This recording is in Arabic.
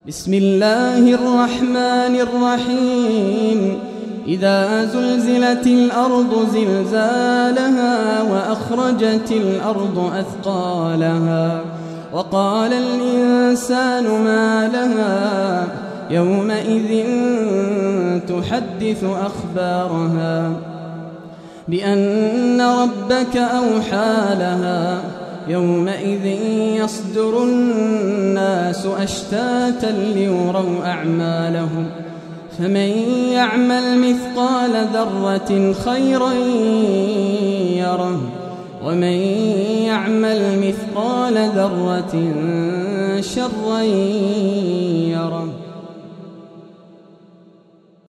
بسم الله الرحمن الرحيم إذا زلزلت الأرض زلزالها وأخرجت الأرض أثقالها وقال الإنسان ما لها يومئذ تحدث أخبارها بأن ربك أوحى لها يومئذ يصدر الناس أشتاتا ليروا أعمالهم فمن يعمل مثقال ذرة خيرا يره ومن يعمل مثقال ذرة شرا يره.